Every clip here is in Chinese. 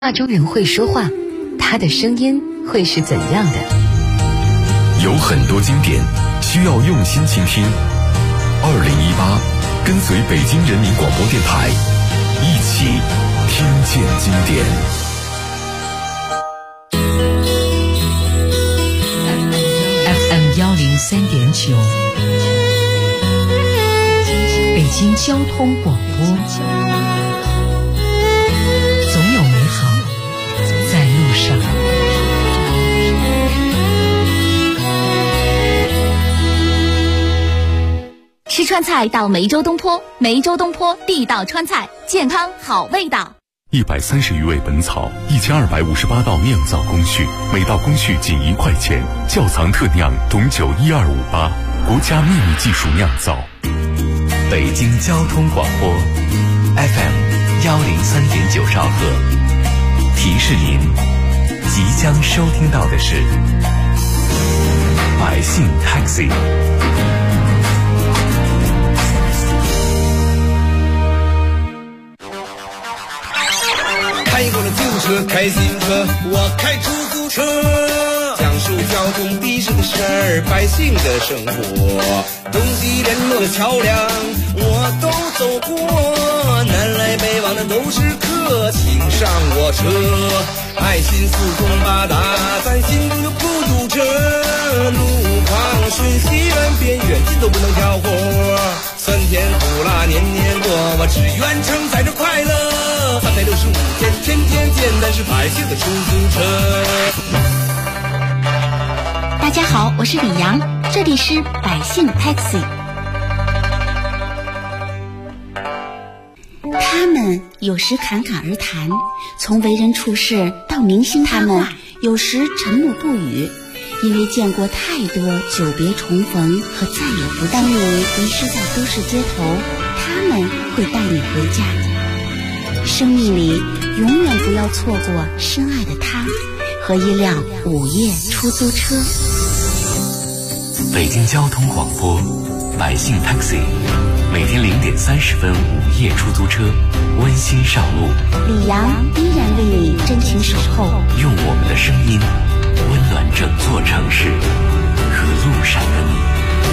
那种人会说话，他的声音会是怎样的？ 有很多经典需要用心倾听。2018，跟随北京人民广播电台，一起听见经典。 FM103.9，北京交通广播。总有美好在路上。 吃川菜到梅州东坡，梅州东坡地道川菜，健康好味道。 130余味本草，1258道酿造工序，每道工序仅1块钱，窖藏特酿董酒12588，国家秘密技术酿造。 北京交通广播 FM103.9兆赫，提示您即将收听到的是百姓 Taxi。 开过了旧车，开新车，我开出租车，讲述交通的士的事儿，百姓的生活，东西联络的桥梁我都走过，南来北往的都是客，请上我车，爱心四通八达，咱心中就不堵车，路旁顺西远边远近都不能挑活，酸甜苦辣年年过，我只愿承载着快乐，365天天天见，咱是百姓的出租车。 大家好，我是李阳，这里是百姓 Taxi。 他们有时侃侃而谈，从为人处事到明星他们有时沉默不语，因为见过太多久别重逢和再也不当你迷失在都市街头，他们会带你回家。生命里永远不要错过深爱的他和一辆午夜出租车。 北京交通广播百姓 Taxi， 每天0点30分午夜出租车温馨上路， 李阳依然为你真情守候， 用我们的声音温暖整座城市和路上的你。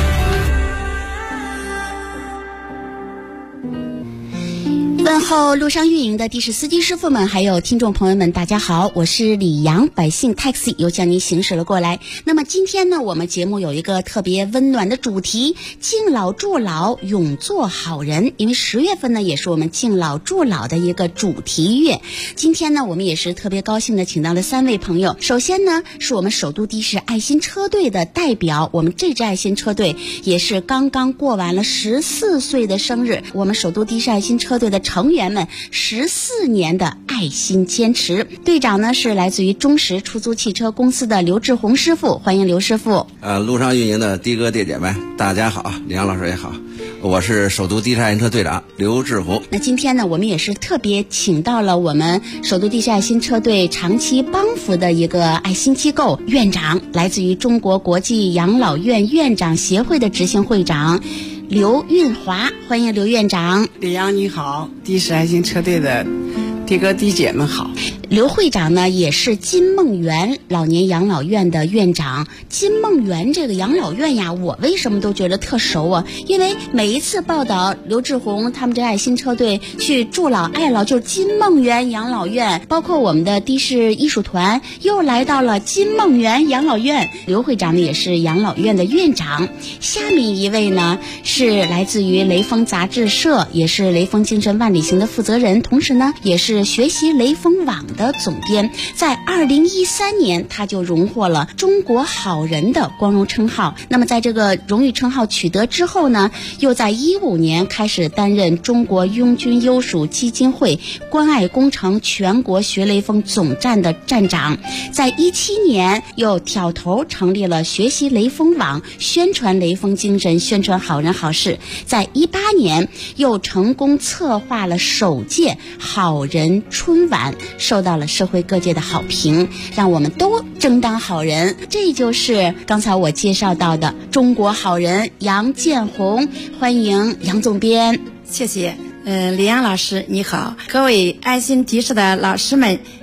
问候路上运营的的士司机师傅们，还有听众朋友们，大家好，我是李阳，百姓 Taxi 又向您行驶了过来。那么今天呢，我们节目有一个特别温暖的主题，敬老助老，永做好人。因为10月份呢，也是我们敬老助老的一个主题月。今天呢，我们也是特别高兴的请到了3位朋友。首先呢，是我们首都的士爱心车队的代表，我们这支爱心车队也是刚刚过完了14岁的生日，我们首都的士爱心车队的成员们14年的爱心坚持。队长呢是来自于中石出租汽车公司的刘志宏师傅，欢迎刘师傅。 路上运营的的哥的姐们，大家好，李阳老师也好，我是首都的士爱心车队长刘志宏。 那今天呢，我们也是特别请到了我们首都的士爱心车队长期帮扶的一个爱心机构院长，来自于中国国际养老院院长协会的执行会长刘运华，欢迎刘院长。 李阳你好，的士爱心车队的的哥的姐们好。 刘会长呢也是金梦园老年养老院的院长。金梦园这个养老院呀，我为什么都觉得特熟啊？因为每一次报道刘志宏他们这爱心车队去助老爱老，就是金梦园养老院，包括我们的的士艺术团又来到了金梦园养老院。刘会长呢也是养老院的院长。下面一位呢是来自于雷锋杂志社，也是雷锋精神万里行的负责人，同时呢也是学习雷锋网的总编。在2013年他就荣获了中国好人的光荣称号。那么在这个荣誉称号取得之后呢，又在15年开始担任中国拥军优属基金会关爱工程全国学雷锋总站的站长。在17年又挑头成立了学习雷锋网，宣传雷锋精神，宣传好人好事。在18年又成功策划了首届好人春晚，受到了社会各界的好评，让我们都争当好人。这就是刚才我介绍到的中国好人杨建红，欢迎杨总编。 谢谢。李阳老师你好，各位爱心的士的老师们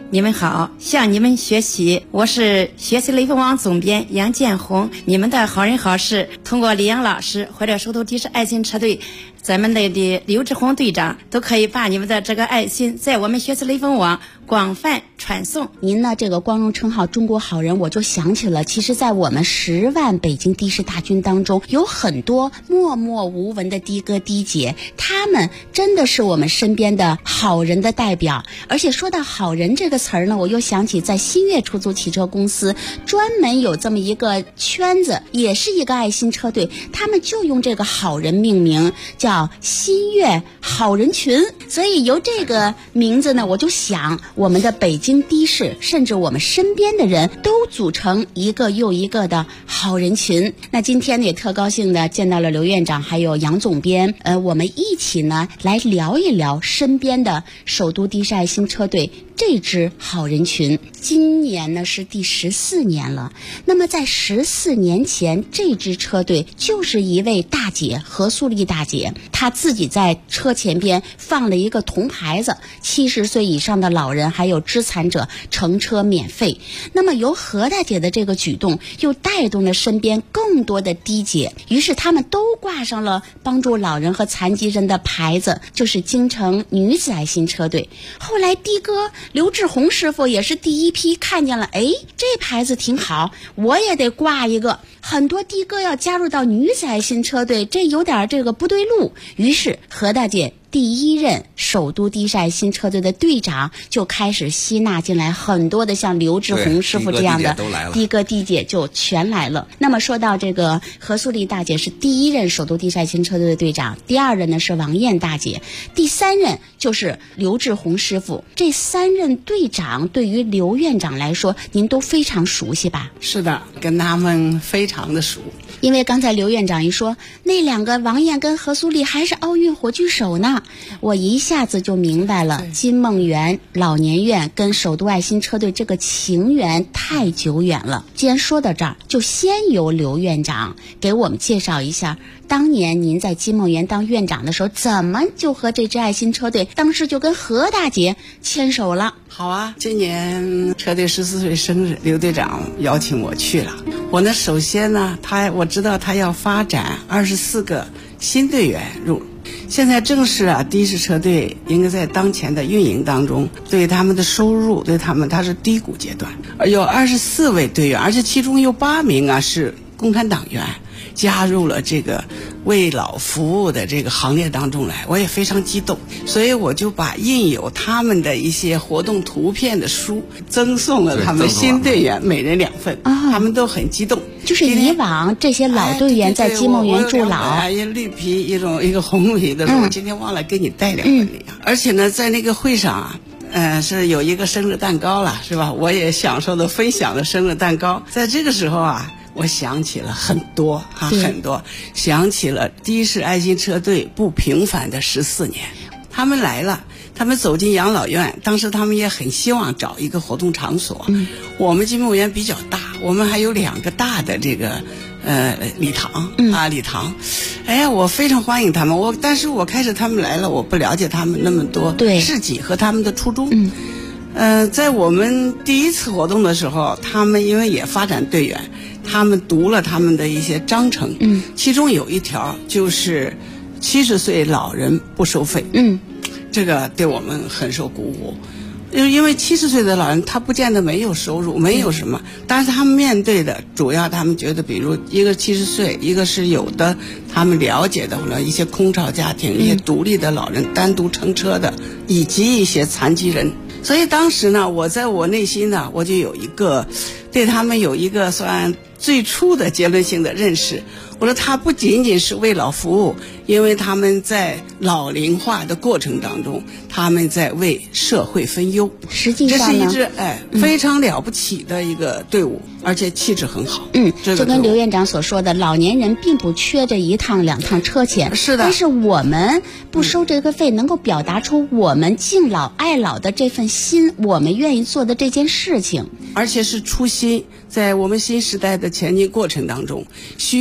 你们好，向你们学习，我是学习雷锋网总编杨建红。你们的好人好事通过李阳老师或者首都的士爱心车队咱们的刘志宏队长都可以把你们的这个爱心在我们学习雷锋网广泛传送。 您呢这个光荣称号中国好人，我就想起了，其实在我们10万北京的士大军当中，有很多默默无闻的的哥的姐，他们真的是我们身边的好人的代表。而且说到好人这个词儿呢，我又想起在新月出租汽车公司专门有这么一个圈子，也是一个爱心车队，他们就用这个好人命名，叫新月好人群。所以由这个名字呢，我就想我们的北京的士，甚至我们身边的人都组成一个又一个的好人群。那今天呢也特高兴的见到了刘院长还有杨总编，我们一起呢来聊一聊身边的首都的士爱心车队这支好人群。今年呢是第14年了，那么在14年前，这支车队就是一位大姐何素丽大姐，她自己在车前边放了一个铜牌子，70岁以上的老人还有肢残者乘车免费。那么由何大姐的这个举动，又带动了身边更多的的姐，于是他们都挂上了帮助老人和残疾人的牌子，就是京城女子爱心车队。后来的哥刘志宏师傅也是第一批看见了，这牌子挺好，我也得挂一个。很多的哥要加入到女子爱心车队，这有点这个不对路。于是何大姐第一任首都的士爱心车队的队长就开始吸纳进来很多的像刘志宏师傅这样的的哥的姐就全来了。那么说到这个何素丽大姐是第一任首都的士爱心车队的队长，第二任呢是王艳大姐，第三任就是刘志宏师傅。这3任队长对于刘院长来说您都非常熟悉吧？ 是的，跟他们非常的熟。 因为刚才刘院长一说那2个王艳跟何素丽还是奥运火炬手呢，我一下子就明白了，金梦园老年院跟首都爱心车队这个情缘太久远了。既然说到这儿，就先由刘院长给我们介绍一下，当年您在金梦园当院长的时候，怎么就和这支爱心车队当时就跟何大姐牵手了？ 好啊，今年车队14岁生日，刘队长邀请我去了。我呢，首先呢，我知道他要发展24个新队员入。现在正是的士车队应该在当前的运营当中，对他们的收入，他是低谷阶段，有24位队员，而且其中有8名是共产党员，加入了这个为老服务的这个行列当中来，我也非常激动，所以我就把印有他们的一些活动图片的书赠送了他们新队员每人2份，他们都很激动。 就是以往这些老队员在金梦园驻老， 一绿皮一个红皮的时候，我今天忘了给你带2份。而且呢，在那个会上是有一个生日蛋糕了，是吧？我也享受的分享了生日蛋糕。在这个时候我想起了很多想起了的士爱心车队不平凡的14年。他们来了，他们走进养老院，当时他们也很希望找一个活动场所。我们金梦园比较大，我们还有2个大的这个礼堂礼堂。我非常欢迎他们，但是我开始他们来了，我不了解他们那么多事迹和他们的初衷。在我们第一次活动的时候，他们因为也发展队员，他们读了他们的一些章程，其中有一条就是70岁老人不收费。这个对我们很受鼓舞。因为70岁的老人他不见得没有收入，没有什么，但是他们面对的主要他们觉得，比如一个70岁，一个是有的他们了解的一些空巢家庭，一些独立的老人单独乘车的，以及一些残疾人。所以当时呢，我在我内心呢，我就有一个对他们有一个算最初的结论性的认识。我说他不仅仅是为老服务，因为他们在老龄化的过程当中，他们在为社会分忧。 实际上呢， 这是一支非常了不起的一个队伍，而且气质很好。 就跟刘院长所说的，老年人并不缺这1趟2趟车钱， 是的。 但是我们不收这个费，能够表达出我们敬老爱老的这份心，我们愿意做的这件事情， 而且是初心。在我们新时代的前进过程当中，需要这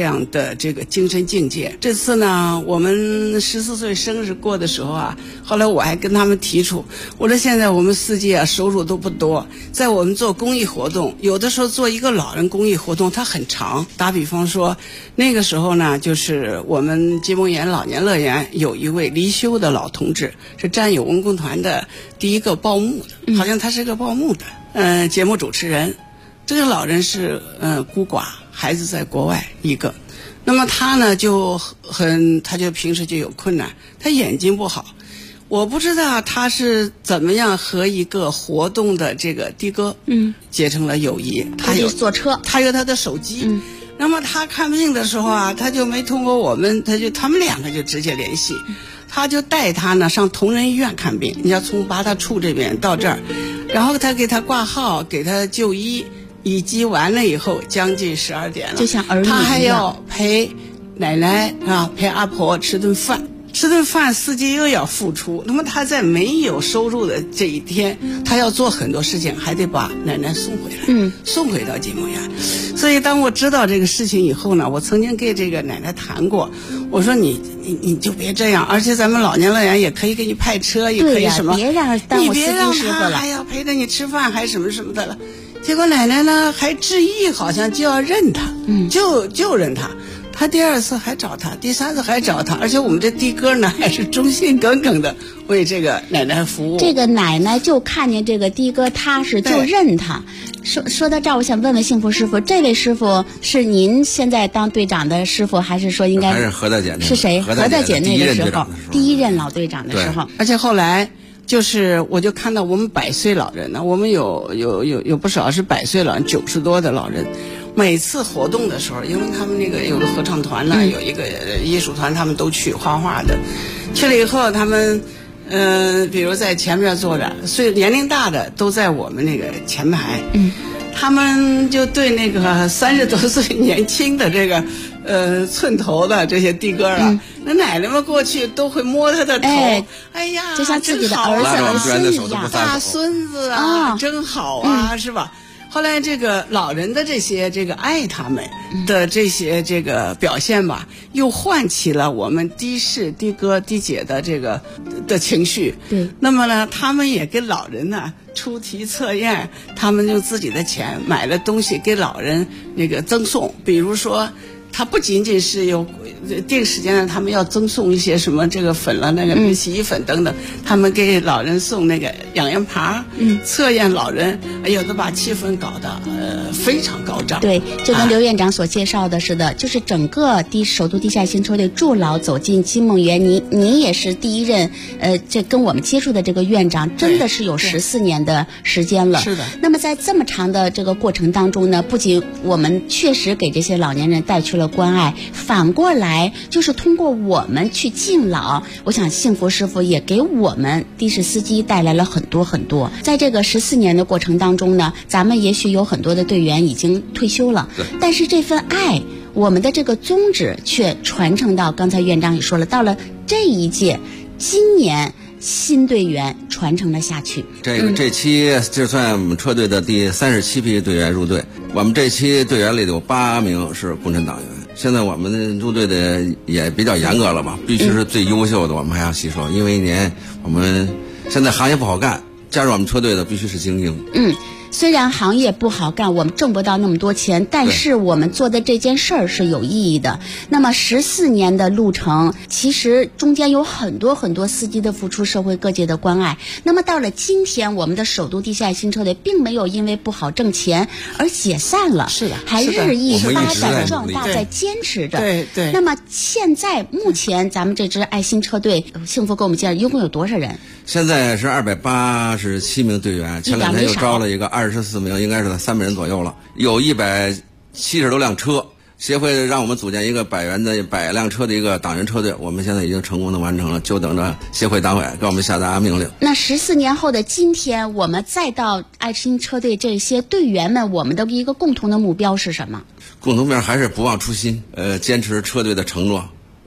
样的这个精神境界。这次呢，我们14岁生日过的时候啊，后来我还跟他们提出，我说现在我们司机啊收入都不多，在我们做公益活动，有的时候做一个老人公益活动它很长。打比方说，那个时候呢，就是我们金梦园老年乐园有一位离休的老同志，是战友文工团的第一个报幕的，好像他是个报幕的节目主持人。这个老人是孤寡，孩子在国外一个，那么他呢他就平时就有困难，他眼睛不好，我不知道他是怎么样和一个活动的这个的哥结成了友谊。他有坐车， 他有他的手机。那么他看病的时候啊，他就没通过我们，他们两个就直接联系，他就带他呢上同仁医院看病，你要从八大处这边到这儿，然后他给他挂号，给他就医，以及完了以后将近12点了， 就像儿女一样， 他还要陪奶奶啊，陪阿婆吃顿饭。吃顿饭司机又要付出，那么他在没有收入的这一天，他要做很多事情，还得把奶奶送回来，送回到金梦园。所以当我知道这个事情以后呢，我曾经给这个奶奶谈过，我说你就别这样，而且咱们老年乐园也可以给你派车，也可以什么， 别让耽误司机师傅了， 还要陪着你吃饭，还什么什么的了。结果奶奶呢还执意，好像就要认他，就认他。他第2次还找他，第3次还找他，而且我们这的哥呢还是忠心耿耿的为这个奶奶服务。 这个奶奶就看见这个的哥踏实，就认他。说到这儿，我想问问幸福师傅，这位师傅是您现在当队长的师傅，还是说应该还是何大姐？ 是谁？何大姐那个时候，第一任老队长的时候。 而且后来就是我就看到我们100岁老人呢，我们有不少是100岁老人，90多的老人。每次活动的时候，因为他们那个有的合唱团呢，有一个艺术团，他们都去画画的。去了以后，他们比如在前面坐着，所以年龄大的都在我们那个前排。他们就对那个30多岁年轻的这个寸头的这些的哥啊，那奶奶们过去都会摸他的头，哎呀， 就像自己的儿子儿孙一样， 大孙子啊，真好啊，是吧？后来这个老人的这些这个爱他们的这些这个表现吧，又唤起了我们的士的哥的姐的这个的情绪。 对， 那么呢，他们也给老人呢出题测验，他们用自己的钱买了东西给老人那个赠送，比如说。他不仅仅是有定时间呢，他们要赠送一些什么这个粉了，那个洗衣粉等等，他们给老人送那个养颜盘，测验老人，哎呦，都把气氛搞得非常高涨。 对，就跟刘院长所介绍的似的，就是整个首都地下行车队助老走进金梦园，你也是第一任，这跟我们接触的这个院长，真的是有14年的时间了。 是的。 那么在这么长的这个过程当中呢，不仅我们确实给这些老年人带去了关爱，反过来就是通过我们去敬老，我想幸福师傅也给我们的士司机带来了很多很多。在这个14年的过程当中呢，咱们也许有很多的队员已经退休了，但是这份爱，我们的这个宗旨却传承到刚才院长也说了，到了这一届，今年新队员传承了下去。 这期就算我们车队的第37批队员入队，我们这期队员里有8名是共产党员。现在我们入队的也比较严格了吧，必须是最优秀的，我们还要吸收，因为一年我们现在行业不好干，加入我们车队的必须是精英。 虽然行业不好干，我们挣不到那么多钱，但是我们做的这件事儿是有意义的。那么14年的路程，其实中间有很多很多司机的付出，社会各界的关爱。那么到了今天，我们的首都地下行车队并没有因为不好挣钱而解散了， 是的， 还日益发展壮大，在坚持着。 对。 那么现在目前咱们这支爱心车队，幸福给我们介绍一共有多少人？ 现在是287名队员，前2天又招了一个24名，应该是300人左右了，有170多辆车。协会让我们组建一个100辆车的一个党员车队，我们现在已经成功的完成了，就等着协会党委给我们下达命令。 那14年后的今天，我们再到爱心车队这些队员们，我们的一个共同的目标是什么？ 共同目标还是不忘初心，坚持车队的承诺，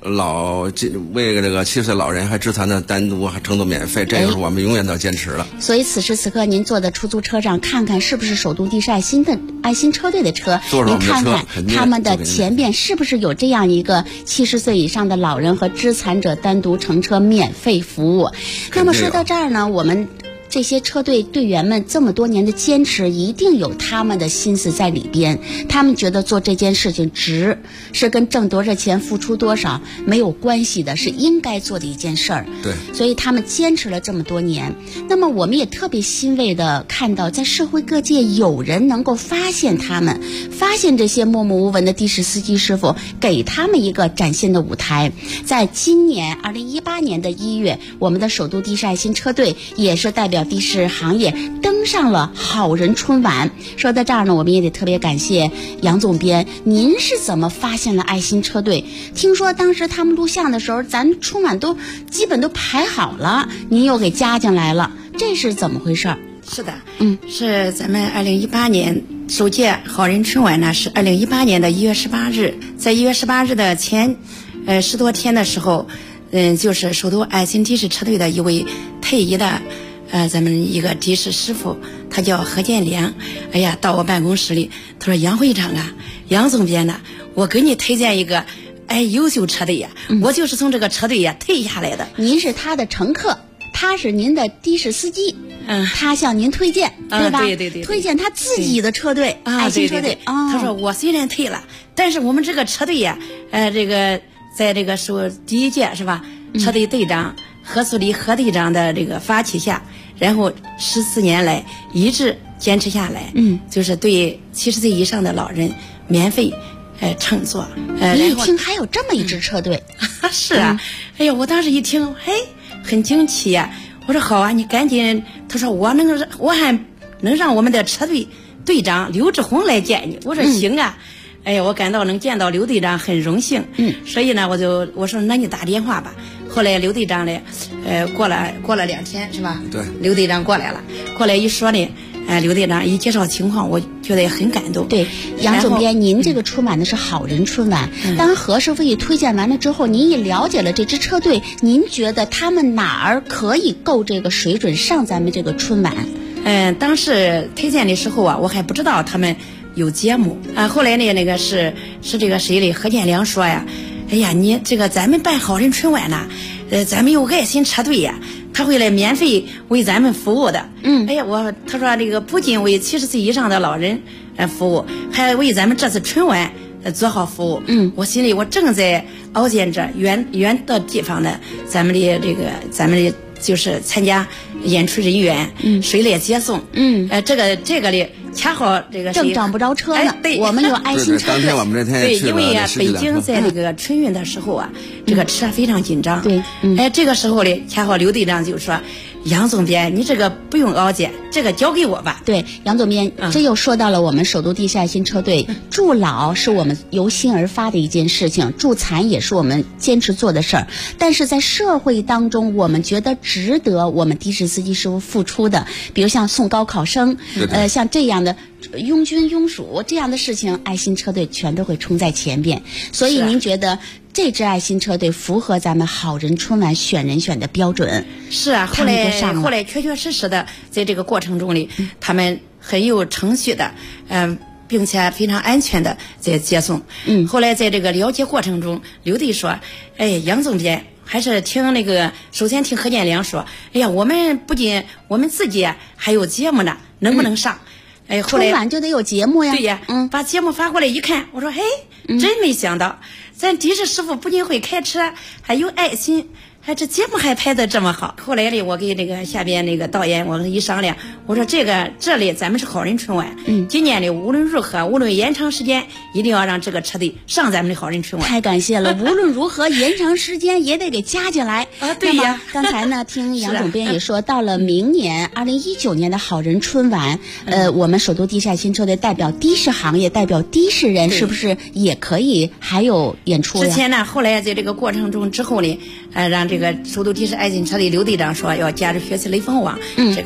为这个70岁老人还致残的单独还乘坐免费，这个是我们永远都要坚持的。 所以此时此刻您坐的出租车上，看看是不是首都的士爱心车队的车，您看看他们的前边是不是有这样一个70岁以上的老人和肢残者单独乘车免费服务。那么说到这儿呢，我们这些车队队员们这么多年的坚持，一定有他们的心思在里边。他们觉得做这件事情值，是跟挣多少钱、付出多少没有关系的，是应该做的一件事儿。 对， 所以他们坚持了这么多年。那么我们也特别欣慰的看到，在社会各界有人能够发现他们，发现这些默默无闻的的士司机师傅，给他们一个展现的舞台。在今年2018年的1月，我们的首都的士爱心车队也是代表的士行业登上了好人春晚。说到这儿呢，我们也得特别感谢杨总编，您是怎么发现了爱心车队？听说当时他们录像的时候，咱春晚都基本都排好了，您又给加进来了，这是怎么回事？ 是的，是咱们2018年首届好人春晚呢，是2018年的1月18日，在1月18日的前10多天的时候，就是首都爱心的士车队的一位退役的咱们一个的士师傅，他叫何建良。哎呀，到我办公室里，他说杨会长啊，杨总编呐，我给你推荐一个优秀车队呀，我就是从这个车队呀退下来的。 您是他的乘客，他是您的的士司机，他向您推荐，对吧？ 对， 推荐他自己的车队，爱心车队。 他说我虽然退了，但是我们这个车队呀，这个在这个时候第一届是吧？车队队长何素丽何队长的这个发起下，然后14年来一直坚持下来，就是对70岁以上的老人免费乘坐。 你一听还有这么一支车队， 是啊，哎呀，我当时一听，很惊奇呀。我说好啊，你赶紧。他说我还能让我们的车队队长刘志宏来见你。我说行啊。哎呀，我感到能见到刘队长很荣幸。所以呢，我说那你打电话吧。后来刘队长呢，过了2天是吧？对，刘队长过来了，过来一说呢，刘队长一介绍情况，我觉得也很感动。 对，杨总编，您这个春晚的是好人春晚。当何师傅一推荐完了之后，您也了解了这支车队，您觉得他们哪儿可以够这个水准上咱们这个春晚？ 当时推荐的时候啊，我还不知道他们有节目啊。后来呢，那个是这个谁嘞？何建良说呀，哎呀，你这个咱们办好人春晚呐，咱们有爱心车队呀，他会来免费为咱们服务的。哎呀，他说这个不仅为70岁以上的老人服务，还为咱们这次春晚做好服务。我心里我正在熬煎着远的地方的咱们的就是参加演出人员，谁来接送？这个里恰好这个正找不着车呢。对，我们有爱心车队。 当天我们这天也去了。 对，因为北京在这个春运的时候啊，这个车非常紧张。 对， 这个时候呢，恰好刘队长就说：“杨总编，你这个不用熬煎，这个交给我吧。” 对，杨总编，这又说到了我们首都的士爱心车队，助老是我们由心而发的一件事情，助残也是我们坚持做的事儿。但是在社会当中，我们觉得值得我们的士司机师傅付出的，比如像送高考生，像这样的拥军拥属这样的事情，爱心车队全都会冲在前边。所以您觉得这支爱心车队符合咱们好人春晚选人选的标准？ 是啊，后来确确实实的在这个过程中里，他们很有程序的，并且非常安全的在接送。后来在这个了解过程中，刘队说：“哎，杨总编。”还是首先听何建良说，哎呀，我们不仅我们自己还有节目呢，能不能上？后来春晚就得有节目呀。 对呀，把节目发过来一看，我说，真没想到，咱的士师傅不仅会开车，还有爱心。这节目还拍得这么好。后来呢，我给这个下边那个导演，我跟一商量，我说这里咱们是好人春晚，今年的无论如何，无论延长时间，一定要让这个车队上咱们的好人春晚。 太感谢了，无论如何延长时间也得给加进来啊。对呀， 刚才呢听杨总编也说，到了明年2019年的好人春晚，我们首都的士爱心车队代表的士行业，代表的士人，是不是也可以还有演出呀？ 之前呢，后来在这个过程中之后呢，让这个首都的士爱心车队刘队长说要加入学习雷锋网，这个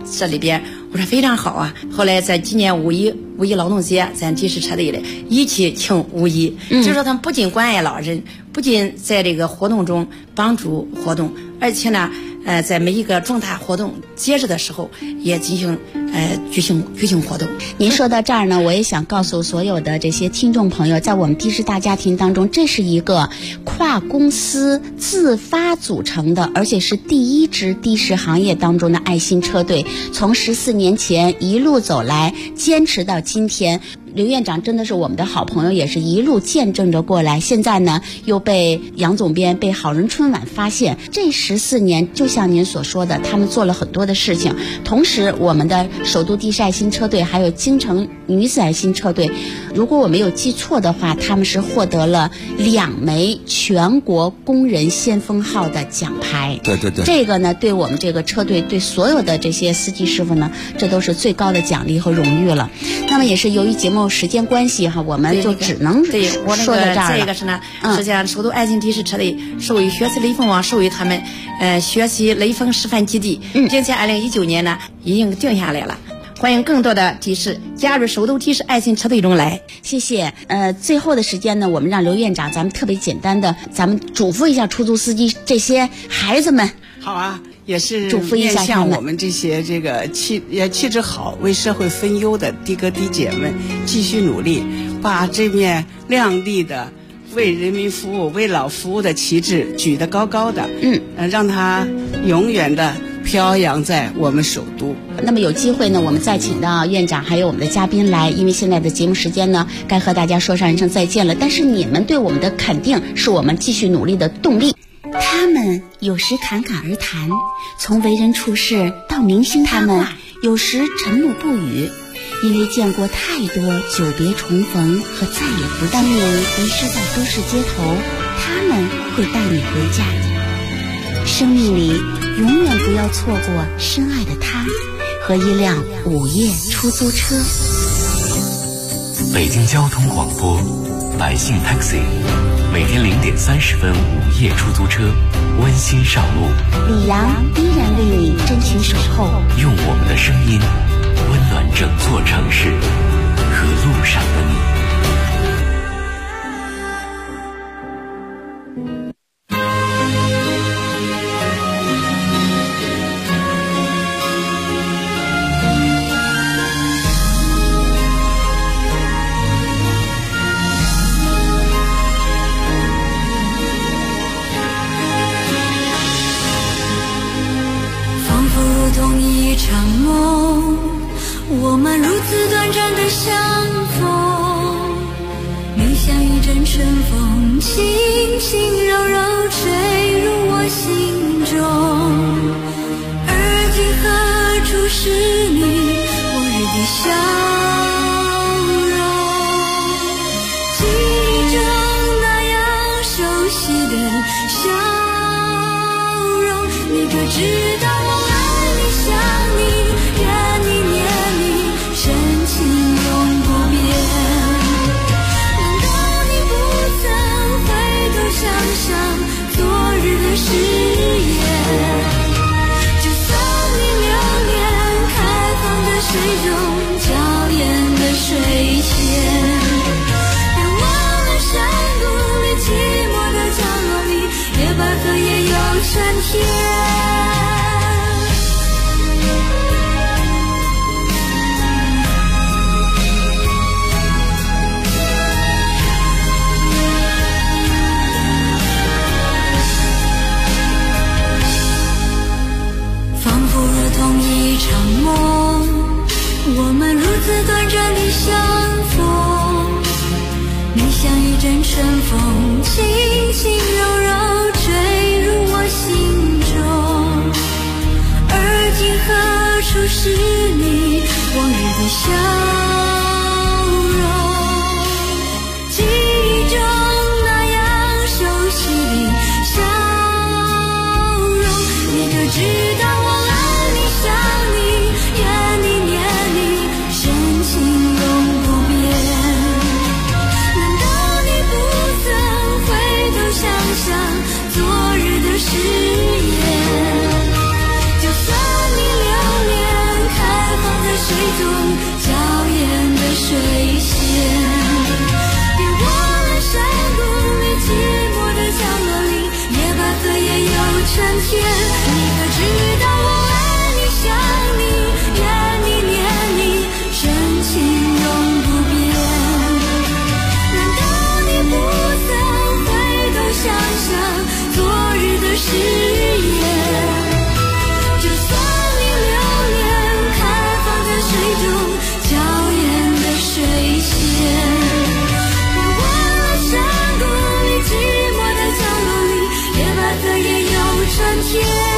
这里边，我说非常好啊。后来在今年五一劳动节，咱的士车队里一起庆五一，就说他们不仅关爱老人，不仅在这个活动中帮助活动，而且呢，在每一个重大活动节日的时候也进行举行活动。 您说到这儿呢，我也想告诉所有的这些听众朋友，在我们的士大家庭当中，这是一个跨公司自发组成的，而且是第一支的士行业当中的爱心车队，从14年前一路走来，坚持到今天。刘院长真的是我们的好朋友，也是一路见证着过来。现在呢，又被杨总编、被好人春晚发现。这14年，就像您所说的，他们做了很多的事情。同时，我们的首都的士爱心车队还有京城女子爱心车队，如果我没有记错的话，他们是获得了2枚全国工人先锋号的奖牌。 对对对， 这个呢，对我们这个车队，对所有的这些司机师傅呢，这都是最高的奖励和荣誉了。那么也是由于节目时间关系哈，我们就只能说到这儿了。 这个是呢，实际上首都爱心的士车队授予学习雷锋网，授予他们学习雷锋示范基地，并且2019年呢已经定下来了。欢迎更多的的士加入首都的士爱心车队中来。 谢谢。最后的时间呢，我们让刘院长咱们特别简单的，咱们嘱咐一下出租司机这些孩子们。 好啊，也是嘱咐一下像我们这些这个气质好、为社会分忧的的哥的姐们，继续努力，把这面亮丽的为人民服务、为老服务的旗帜举得高高的，让它永远的飘扬在我们首都。 那么有机会呢，我们再请到院长还有我们的嘉宾来，因为现在的节目时间呢，该和大家说上一声再见了。但是你们对我们的肯定是我们继续努力的动力。他们有时侃侃而谈，从为人处事到明星八卦，有时沉默不语，因为见过太多久别重逢和再也不见。当你迷失在都市街头，他们会带你回家。生命里永远不要错过深爱的他和一辆午夜出租车。 北京交通广播，百姓 Taxi， 每天0点30分午夜出租车，温馨上路。 李阳依然为你真情守候， 用我们的声音温暖整座城市和路上的你。 我们如此短暂的相逢，你像一阵春风，轻轻柔柔吹入我心中。而今何处是你往日的笑容？记忆中那样熟悉的笑容，你可知道我爱你想你怨你念你，深情永不变。难道你不曾回头想想昨日的誓言？就算你流连开放的水中，娇艳的水仙，别忘了山谷里寂寞的角落里，野百合也有春天。我们如此短暂的相逢，你像一阵春风，轻轻柔柔吹入我心中。而今何处是你往日的笑容？记忆中那样熟悉的笑容，你可知道我爱你想你怨你念你，深情永不变。难道你不曾回头想想昨日的誓言？就算你流连中娇艳的水仙。别忘了山谷里寂寞的角落里，也把荷叶又春天。你可知道我爱你想你怨你念你，深情永不变。难道你不曾回头想想昨日的誓言？就算你留恋开放在水中娇艳的水仙，别忘了山谷里寂寞的角落里，也把荷叶又春天。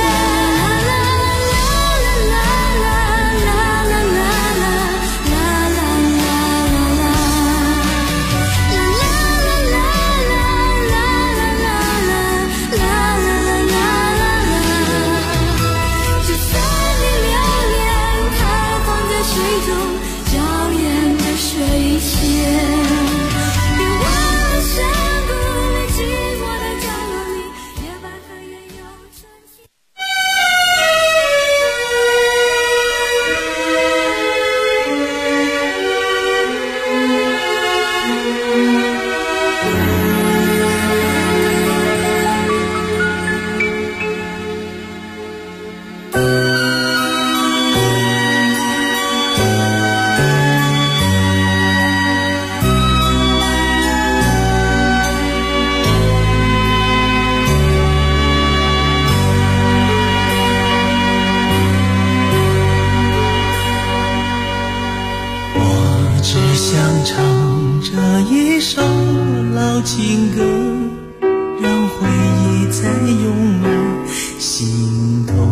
情歌让回忆再涌满心头。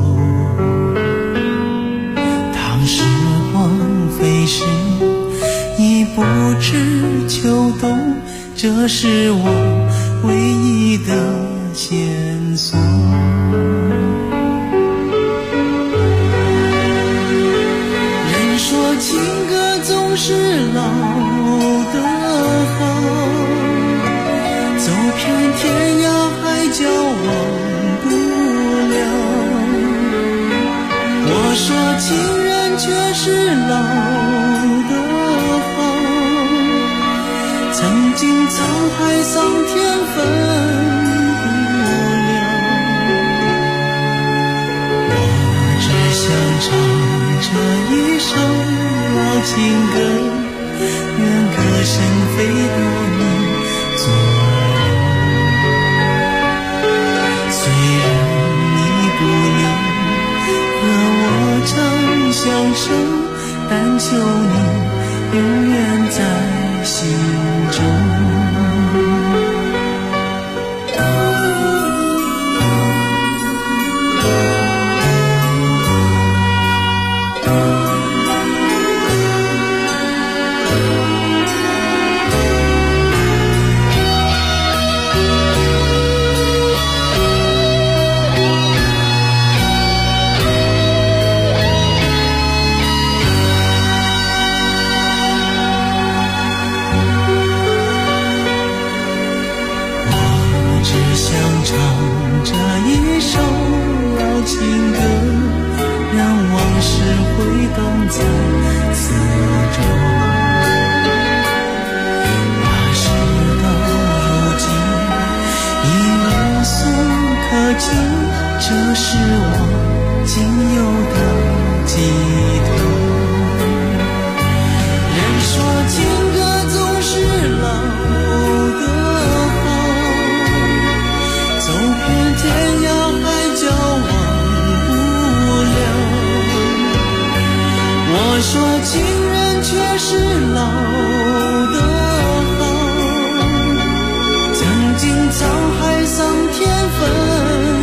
当时光飞逝，已不知秋冬，这是我唯一的线索。人说情歌总是老的好，走遍天涯海角忘不了。我说情人却是老的好，曾经沧海桑田分不了。我只想唱这一首老情歌，愿歌声飞到你左右。虽然你不能和我长相守，但求你永远在心中。这是我仅有的寄托。人说情歌总是老的好，走遍天涯海角忘不了。我说情人却是老的好，曾经沧海桑田分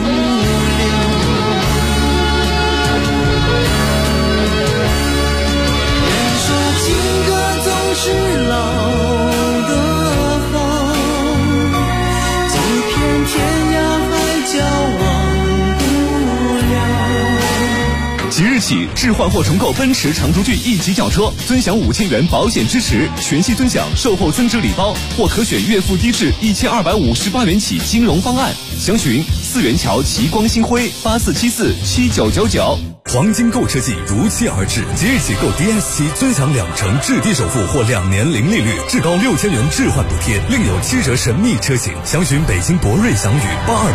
是老的好，走遍天涯海角忘不了。 即日起，置换或重购奔驰长途骏1级轿车，尊享5000元保险支持，全系尊享售后增值礼包，或可选月付低至1258元起金融方案。详询四元桥奇光星辉84747999。 黄金购车季如期而至，即日起购 DS7尊享2%至低首付或2年零利率，至高6000元置换补贴，另有7折神秘车型。详询北京博瑞翔宇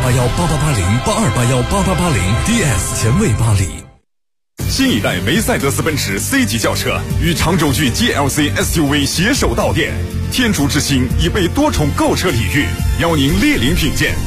8281888082818880 DS 前卫巴黎。 新一代梅赛德斯奔驰 C 级轿车与长轴距 GLC SUV 携手到店，天竺之星已被多重购车礼遇，邀您莅临品鉴。